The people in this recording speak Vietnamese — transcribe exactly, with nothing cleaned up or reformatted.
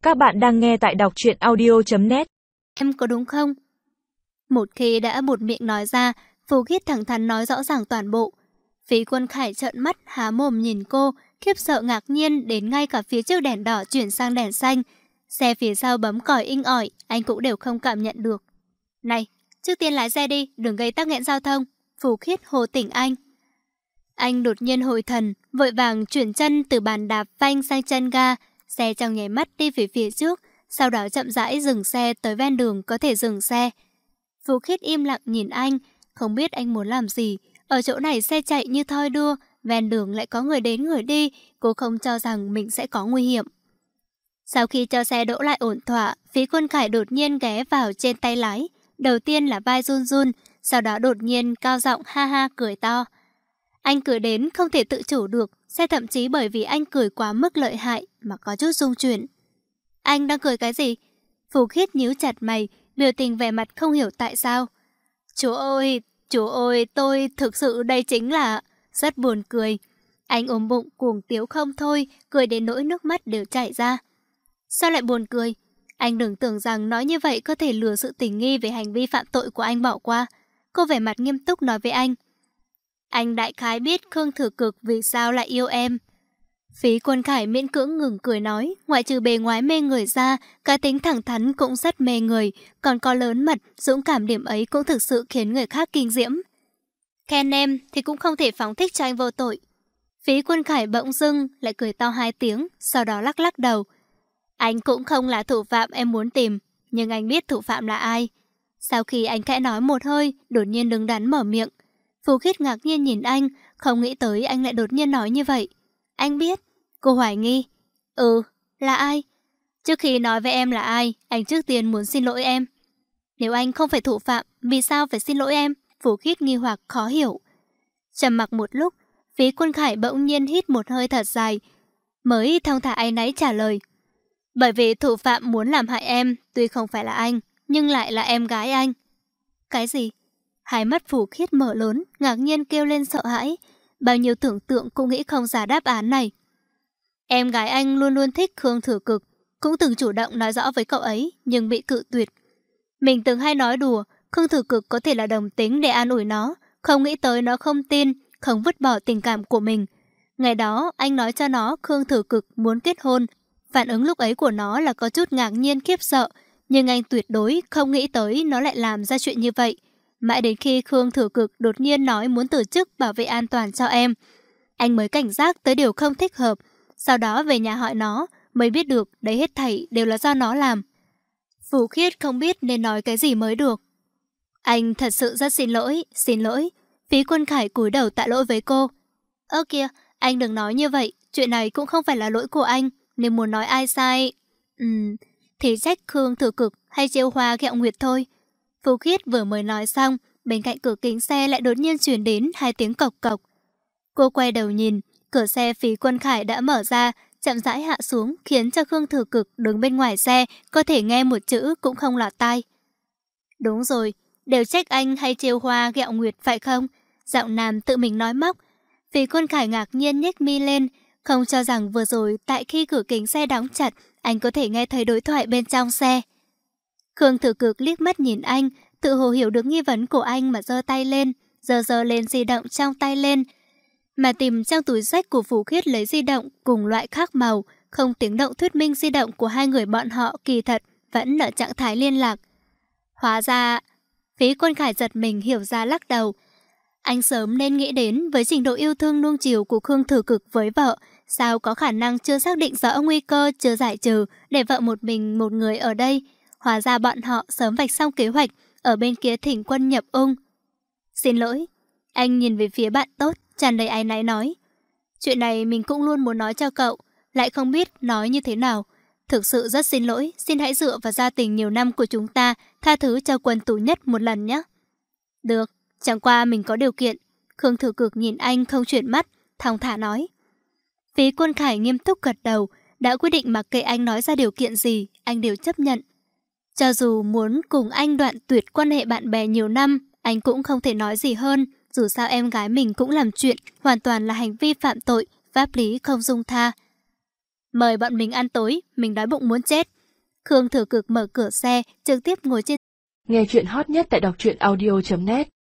Các bạn đang nghe tại đọc truyện audio chấm net. Em có đúng không? Một khi đã buột miệng nói ra, Phù Khiết thẳng thắn nói rõ ràng toàn bộ. Phí Quân Khải trợn mắt há mồm nhìn cô, khiếp sợ ngạc nhiên đến ngay cả phía trước đèn đỏ chuyển sang đèn xanh. Xe phía sau bấm còi inh ỏi, anh cũng đều không cảm nhận được. Này, trước tiên lái xe đi, đừng gây tắc nghẽn giao thông. Phù Khiết hồ tỉnh anh. Anh đột nhiên hồi thần, vội vàng chuyển chân từ bàn đạp phanh sang chân ga. Xe trong nháy mắt đi về phía trước, sau đó chậm rãi dừng xe tới ven đường có thể dừng xe. Phù Khiết im lặng nhìn anh, không biết anh muốn làm gì. Ở chỗ này xe chạy như thoi đưa, ven đường lại có người đến người đi, cô không cho rằng mình sẽ có nguy hiểm. Sau khi cho xe đỗ lại ổn thỏa, Phí Quân Khải đột nhiên ghé vào trên tay lái. Đầu tiên là vai run run, sau đó đột nhiên cao giọng ha ha cười to. Anh cười đến không thể tự chủ được, xe thậm chí bởi vì anh cười quá mức lợi hại mà có chút rung chuyển. Anh đang cười cái gì? Phù Khiết nhíu chặt mày, biểu tình vẻ mặt không hiểu tại sao. Chú ơi, chú ơi, tôi thực sự đây chính là... Rất buồn cười. Anh ôm bụng cuồng tiếu không thôi, cười đến nỗi nước mắt đều chảy ra. Sao lại buồn cười? Anh đừng tưởng rằng nói như vậy có thể lừa sự tình nghi về hành vi phạm tội của anh bỏ qua. Cô vẻ mặt nghiêm túc nói với anh. Anh đại khái biết Khương Thừa Cực vì sao lại yêu em. Phí Quân Khải miễn cưỡng ngừng cười nói, ngoại trừ bề ngoài mê người ra, cá tính thẳng thắn cũng rất mê người, còn có lớn mật, dũng cảm điểm ấy cũng thực sự khiến người khác kinh diễm. Khen em thì cũng không thể phóng thích cho anh vô tội. Phí Quân Khải bỗng dưng lại cười to hai tiếng, sau đó lắc lắc đầu. Anh cũng không là thủ phạm em muốn tìm, nhưng anh biết thủ phạm là ai. Sau khi anh khẽ nói một hơi, đột nhiên đứng đắn mở miệng. Phù Khiết ngạc nhiên nhìn anh, không nghĩ tới anh lại đột nhiên nói như vậy. Anh biết. Cô hoài nghi. Ừ, là ai? Trước khi nói với em là ai, anh trước tiên muốn xin lỗi em. Nếu anh không phải thủ phạm, vì sao phải xin lỗi em? Phù Khiết nghi hoặc khó hiểu. Trầm mặc một lúc, Phí Quân Khải bỗng nhiên hít một hơi thật dài, mới thong thả áy náy trả lời. Bởi vì thủ phạm muốn làm hại em, tuy không phải là anh, nhưng lại là em gái anh. Cái gì? Hai mắt Phù Khiết mở lớn, ngạc nhiên kêu lên sợ hãi. Bao nhiêu tưởng tượng cũng nghĩ không ra đáp án này. Em gái anh luôn luôn thích Khương Thừa Cực, cũng từng chủ động nói rõ với cậu ấy, nhưng bị cự tuyệt. Mình từng hay nói đùa, Khương Thừa Cực có thể là đồng tính để an ủi nó, không nghĩ tới nó không tin, không vứt bỏ tình cảm của mình. Ngày đó, anh nói cho nó Khương Thừa Cực muốn kết hôn. Phản ứng lúc ấy của nó là có chút ngạc nhiên khiếp sợ, nhưng anh tuyệt đối không nghĩ tới nó lại làm ra chuyện như vậy. Mãi đến khi Khương Thừa Cực đột nhiên nói muốn từ chức bảo vệ an toàn cho em, anh mới cảnh giác tới điều không thích hợp. Sau đó về nhà hỏi nó, mới biết được đấy hết thảy đều là do nó làm. Phù Khiết không biết nên nói cái gì mới được. Anh thật sự rất xin lỗi, xin lỗi. Phí Quân Khải cúi đầu tạ lỗi với cô. Ơ kìa, anh đừng nói như vậy, chuyện này cũng không phải là lỗi của anh. Nếu muốn nói ai sai, Ừm, thì trách Khương Thừa Cực hay Chiêu Hoa ghẹo nguyệt thôi. Phù Khiết vừa mới nói xong, bên cạnh cửa kính xe lại đột nhiên truyền đến hai tiếng cộc cộc. Cô quay đầu nhìn, cửa xe Phí Quân Khải đã mở ra, chậm rãi hạ xuống, khiến cho Khương Thừa Cực đứng bên ngoài xe có thể nghe một chữ cũng không lọt tai. Đúng rồi, đều trách anh hay Chiêu Hoa ghẹo nguyệt phải không? Giọng nam tự mình nói móc. Phí Quân Khải ngạc nhiên nhếch mi lên, không cho rằng vừa rồi tại khi cửa kính xe đóng chặt, anh có thể nghe thấy đối thoại bên trong xe. Khương Thừa Cực liếc mắt nhìn anh, tự hồ hiểu được nghi vấn của anh mà giơ tay lên, giơ giơ lên di động trong tay lên, mà tìm trong túi sách của Phù Khiết lấy di động cùng loại khác màu, không tiếng động thuyết minh di động của hai người bọn họ kỳ thật vẫn ở trạng thái liên lạc. Hóa ra, Phí Quân Khải giật mình hiểu ra lắc đầu. Anh sớm nên nghĩ đến với trình độ yêu thương nuông chiều của Khương Thừa Cực với vợ, sao có khả năng chưa xác định rõ nguy cơ chưa giải trừ để vợ một mình một người ở đây. Hóa ra bọn họ sớm vạch xong kế hoạch ở bên kia thỉnh quân nhập ung. Xin lỗi, anh nhìn về phía bạn tốt, tràn đầy áy náy nói. Chuyện này mình cũng luôn muốn nói cho cậu, lại không biết nói như thế nào. Thực sự rất xin lỗi, xin hãy dựa vào gia tình nhiều năm của chúng ta, tha thứ cho Quân Tú Nhất một lần nhé. Được, chẳng qua mình có điều kiện. Khương Thừa Cực nhìn anh không chuyển mắt, thong thả nói. Phí Quân Khải nghiêm túc gật đầu, đã quyết định mặc kệ anh nói ra điều kiện gì, anh đều chấp nhận. Cho dù muốn cùng anh đoạn tuyệt quan hệ bạn bè nhiều năm, anh cũng không thể nói gì hơn. Dù sao em gái mình cũng làm chuyện hoàn toàn là hành vi phạm tội, pháp lý không dung tha. Mời bọn mình ăn tối, mình đói bụng muốn chết. Khương Thừa Cực mở cửa xe, trực tiếp ngồi trên. Nghe chuyện hot nhất tại đọc truyện audio chấm net.